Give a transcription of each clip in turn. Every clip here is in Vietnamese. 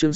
Chương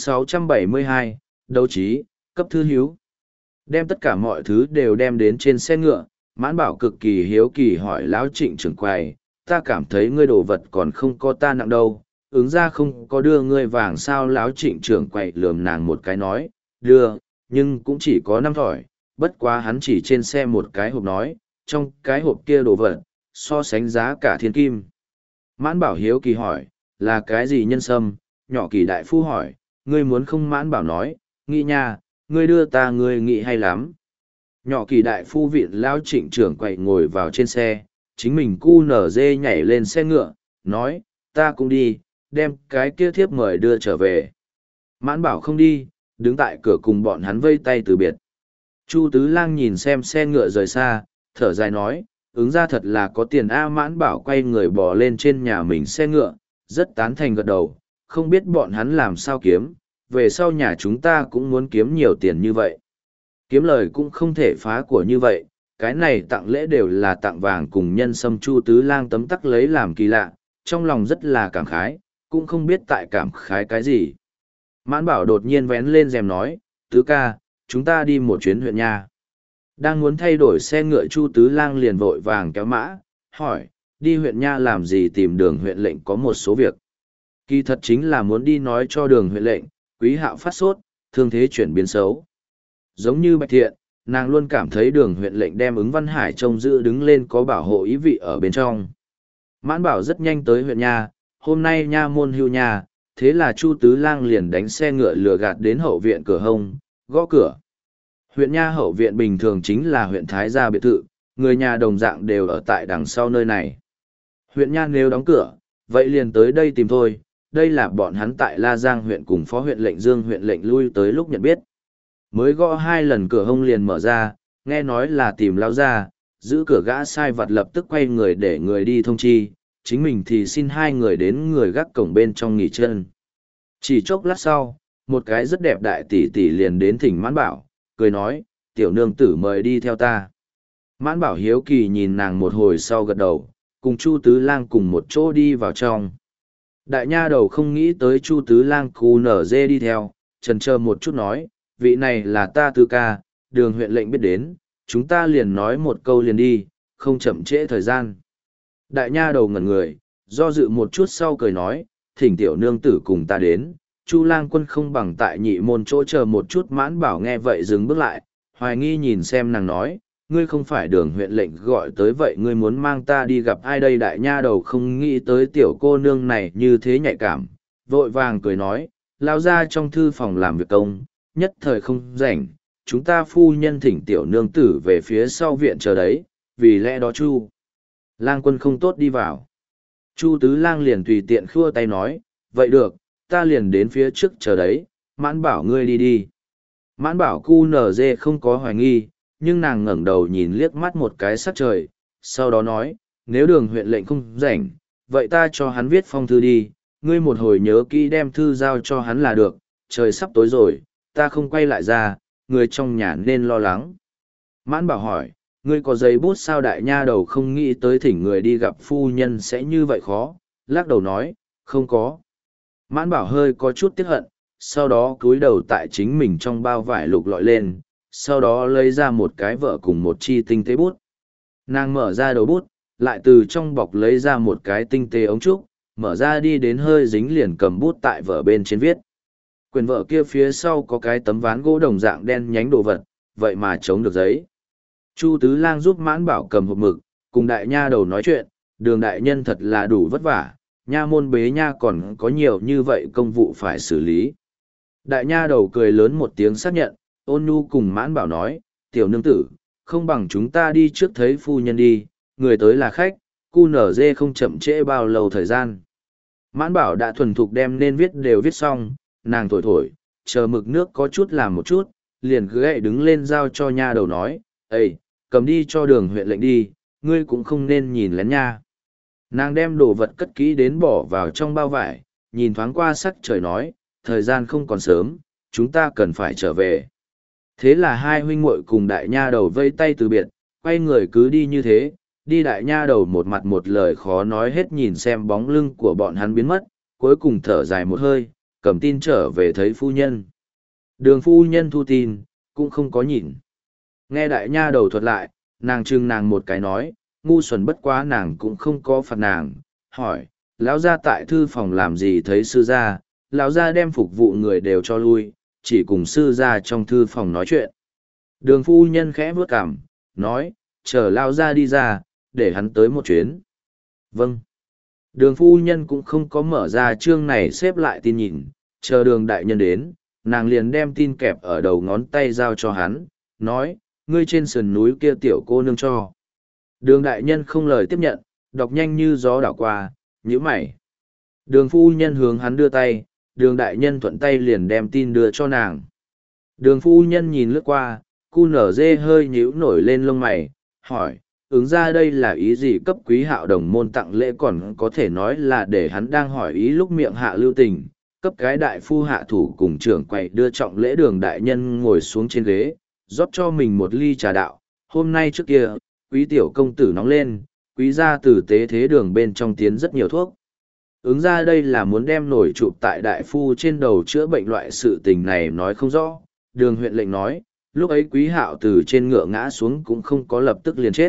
672, đấu trí, cấp thư hiếu. Đem tất cả mọi thứ đều đem đến trên xe ngựa, Mãn Bảo cực kỳ hiếu kỳ hỏi Lão Trịnh trưởng quầy, ta cảm thấy ngươi đồ vật còn không có ta nặng đâu, ứng ra không có đưa ngươi vàng sao? Lão Trịnh trưởng quầy lườm nàng một cái nói, đưa, nhưng cũng chỉ có 5 thỏi, bất quá hắn chỉ trên xe một cái hộp nói, trong cái hộp kia đồ vật, so sánh giá cả thiên kim. Mãn Bảo hiếu kỳ hỏi, là cái gì nhân sâm? Nhỏ Kỳ đại phu hỏi, ngươi muốn không? Mãn Bảo nói, nghĩ nha, ngươi đưa ta ngươi nghĩ hay lắm. Nhỏ Kỳ đại phu viện Lão Trịnh trưởng quầy ngồi vào trên xe, chính mình cu nở dê nhảy lên xe ngựa, nói, ta cũng đi, đem cái kia thiếp mời đưa trở về. Mãn Bảo không đi, đứng tại cửa cùng bọn hắn vây tay từ biệt. Chu Tứ Lang nhìn xem xe ngựa rời xa, thở dài nói, ứng ra thật là có tiền a. Mãn Bảo quay người bò lên trên nhà mình xe ngựa, rất tán thành gật đầu, không biết bọn hắn làm sao kiếm, về sau nhà chúng ta cũng muốn kiếm nhiều tiền như vậy. Kiếm lời cũng không thể phá của như vậy, cái này tặng lễ đều là tặng vàng cùng nhân sâm. Chu Tứ Lang tấm tắc lấy làm kỳ lạ, trong lòng rất là cảm khái, cũng không biết tại cảm khái cái gì. Mãn Bảo đột nhiên vén lên rèm nói, Tứ ca, chúng ta đi một chuyến huyện nha. Đang muốn thay đổi xe ngựa, Chu Tứ Lang liền vội vàng kéo mã, hỏi, đi huyện nha làm gì? Tìm Đường huyện lệnh có một số việc. Kỳ thật chính là muốn đi nói cho Đường huyện lệnh, Quý Hạo phát sốt, thương thế chuyển biến xấu. Giống như Bạch Thiện, nàng luôn cảm thấy Đường huyện lệnh đem Ứng Văn Hải trông giữ đứng lên có bảo hộ ý vị ở bên trong. Mãn Bảo rất nhanh tới huyện nha, hôm nay nha môn hưu nha, thế là Chu Tứ Lang liền đánh xe ngựa lừa gạt đến hậu viện cửa hông, gõ cửa. Huyện nha hậu viện bình thường chính là huyện Thái Gia biệt thự, người nhà đồng dạng đều ở tại đằng sau nơi này. Huyện nha nếu đóng cửa, vậy liền tới đây tìm thôi, đây là bọn hắn tại La Giang huyện cùng phó huyện lệnh Dương huyện lệnh lui tới lúc nhận biết. Mới gõ 2 lần cửa hông liền mở ra, nghe nói là tìm Lão gia, giữ cửa gã sai vặt lập tức quay người để người đi thông chi, chính mình thì xin 2 người đến người gác cổng bên trong nghỉ chân. Chỉ chốc lát sau, một cái rất đẹp đại tỷ tỷ liền đến thỉnh Mãn Bảo, cười nói, tiểu nương tử mời đi theo ta. Mãn Bảo hiếu kỳ nhìn nàng một hồi sau gật đầu, cùng Chu Tứ Lang cùng một chỗ đi vào trong. Đại nha đầu không nghĩ tới Chu Tứ Lang cù nở dê đi theo, chần chờ một chút nói, vị này là ta Tứ ca, Đường huyện lệnh biết đến, chúng ta liền nói một câu liền đi, không chậm trễ thời gian. Đại nha đầu ngẩn người, do dự một chút sau cười nói, thỉnh tiểu nương tử cùng ta đến, Chu Lang quân không bằng tại nhị môn chỗ chờ một chút. Mãn Bảo nghe vậy dừng bước lại, hoài nghi nhìn xem nàng nói, ngươi không phải Đường huyện lệnh gọi tới vậy ngươi muốn mang ta đi gặp ai đây? Đại nha đầu không nghĩ tới tiểu cô nương này như thế nhạy cảm, vội vàng cười nói, lao ra trong thư phòng làm việc công, nhất thời không rảnh, chúng ta phu nhân thỉnh tiểu nương tử về phía sau viện chờ đấy, vì lẽ đó Chu Lang quân không tốt đi vào. Chu Tứ Lang liền tùy tiện khua tay nói, vậy được, ta liền đến phía trước chờ đấy, Mãn Bảo ngươi đi đi. Mãn Bảo cu nở dê không có hoài nghi, nhưng nàng ngẩng đầu nhìn liếc mắt một cái sắc trời, sau đó nói, nếu Đường huyện lệnh không rảnh, vậy ta cho hắn viết phong thư đi, ngươi một hồi nhớ kỹ đem thư giao cho hắn là được, trời sắp tối rồi, ta không quay lại ra, người trong nhà nên lo lắng. Mãn Bảo hỏi, ngươi có giấy bút sao? Đại nha đầu không nghĩ tới thỉnh người đi gặp phu nhân sẽ như vậy khó, lắc đầu nói, không có. Mãn Bảo hơi có chút tiếc hận, sau đó cúi đầu tại chính mình trong bao vải lục lọi lên, sau đó lấy ra một cái vợ cùng một chi tinh tế bút. Nàng mở ra đầu bút, lại từ trong bọc lấy ra một cái tinh tế ống trúc, mở ra đi đến hơi dính liền cầm bút tại vở bên trên viết. Quyển vở kia phía sau có cái tấm ván gỗ đồng dạng đen nhánh đồ vật, vậy mà chống được giấy. Chu Tứ Lang giúp Mãn Bảo cầm hộp mực, cùng đại nha đầu nói chuyện, Đường đại nhân thật là đủ vất vả, nha môn bế nha còn có nhiều như vậy công vụ phải xử lý. Đại nha đầu cười lớn một tiếng xác nhận, ôn nhu cùng Mãn Bảo nói, tiểu nương tử, không bằng chúng ta đi trước thấy phu nhân đi, người tới là khách, cu nở dê không chậm trễ bao lâu thời gian. Mãn Bảo đã thuần thục đem nên viết đều viết xong, nàng thổi thổi, chờ mực nước có chút làm một chút, liền cứ gậy đứng lên giao cho nha đầu nói, ây, cầm đi cho Đường huyện lệnh đi, ngươi cũng không nên nhìn lén nha. Nàng đem đồ vật cất kỹ đến bỏ vào trong bao vải, nhìn thoáng qua sắc trời nói, thời gian không còn sớm, chúng ta cần phải trở về. Thế là hai huynh muội cùng đại nha đầu vây tay từ biệt, quay người cứ đi như thế, đi. Đại nha đầu một mặt một lời khó nói hết nhìn xem bóng lưng của bọn hắn biến mất, cuối cùng thở dài một hơi, cầm tin trở về thấy phu nhân. Đường phu nhân thu tin, cũng không có nhìn. Nghe đại nha đầu thuật lại, nàng trừng nàng một cái nói, ngu xuẩn bất quá nàng cũng không có phạt nàng, hỏi, lão gia tại thư phòng làm gì thấy sư gia, lão gia đem phục vụ người đều cho lui, chỉ cùng sư gia trong thư phòng nói chuyện. Đường phu nhân khẽ bước cảm, nói, chờ lão gia đi ra, để hắn tới một chuyến. Vâng. Đường phu nhân cũng không có mở ra chương này xếp lại tin nhìn, chờ đường đại nhân đến, nàng liền đem tin kẹp ở đầu ngón tay giao cho hắn, nói, ngươi trên sườn núi kia tiểu cô nương cho. Đường đại nhân không lời tiếp nhận, đọc nhanh như gió đảo qua, nhíu mày. Đường phu nhân hướng hắn đưa tay, đường đại nhân thuận tay liền đem tin đưa cho nàng. Đường phu nhân nhìn lướt qua, cu nở dê hơi nhíu nổi lên lông mày, hỏi, ứng ra đây là ý gì cấp quý hạo đồng môn tặng lễ còn có thể nói là để hắn đang hỏi ý lúc miệng hạ lưu tình, cấp cái đại phu hạ thủ cùng trưởng quầy đưa trọng lễ đường đại nhân ngồi xuống trên ghế, rót cho mình một ly trà đạo, hôm nay trước kia, quý tiểu công tử nóng lên, quý gia từ tế thế đường bên trong tiến rất nhiều thuốc. Ứng ra đây là muốn đem nổi chụp tại đại phu trên đầu chữa bệnh loại sự tình này nói không rõ, đường huyện lệnh nói, lúc ấy quý hạo từ trên ngựa ngã xuống cũng không có lập tức liền chết.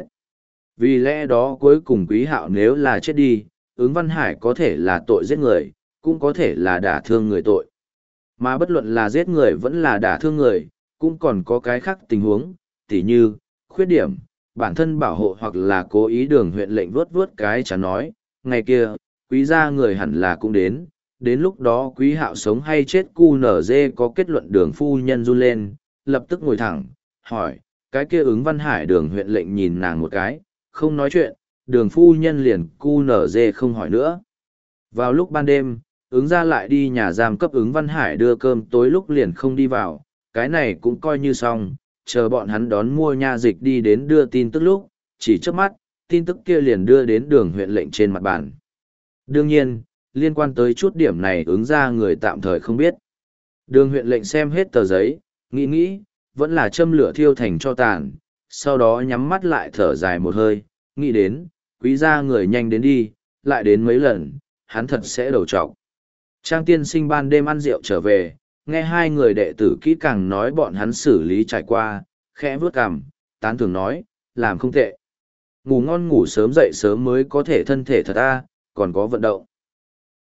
Vì lẽ đó cuối cùng quý hạo nếu là chết đi, ứng văn hải có thể là tội giết người, cũng có thể là đả thương người tội. Mà bất luận là giết người vẫn là đả thương người, cũng còn có cái khác tình huống, tỉ như, khuyết điểm, bản thân bảo hộ hoặc là cố ý đường huyện lệnh vuốt vuốt cái chả nói, ngày kia, quý gia người hẳn là cũng đến lúc đó quý hạo sống hay chết cu nở dê có kết luận đường phu nhân run lên, lập tức ngồi thẳng, hỏi, cái kia ứng văn hải đường huyện lệnh nhìn nàng một cái, không nói chuyện, đường phu nhân liền cu nở dê không hỏi nữa. Vào lúc ban đêm, ứng ra lại đi nhà giam cấp ứng văn hải đưa cơm tối lúc liền không đi vào, cái này cũng coi như xong, chờ bọn hắn đón mua nha dịch đi đến đưa tin tức lúc, chỉ trước mắt, tin tức kia liền đưa đến đường huyện lệnh trên mặt bàn. Đương nhiên, liên quan tới chút điểm này ứng ra người tạm thời không biết. Đường huyện lệnh xem hết tờ giấy, nghĩ, vẫn là châm lửa thiêu thành cho tàn, sau đó nhắm mắt lại thở dài một hơi, nghĩ đến, quý gia người nhanh đến đi, lại đến mấy lần, hắn thật sẽ đầu trọc. Trang tiên sinh ban đêm ăn rượu trở về, nghe hai người đệ tử kỹ càng nói bọn hắn xử lý trải qua, khẽ vướt cằm, tán thưởng nói, làm không tệ. Ngủ ngon ngủ sớm dậy sớm mới có thể thân thể thật còn có vận động.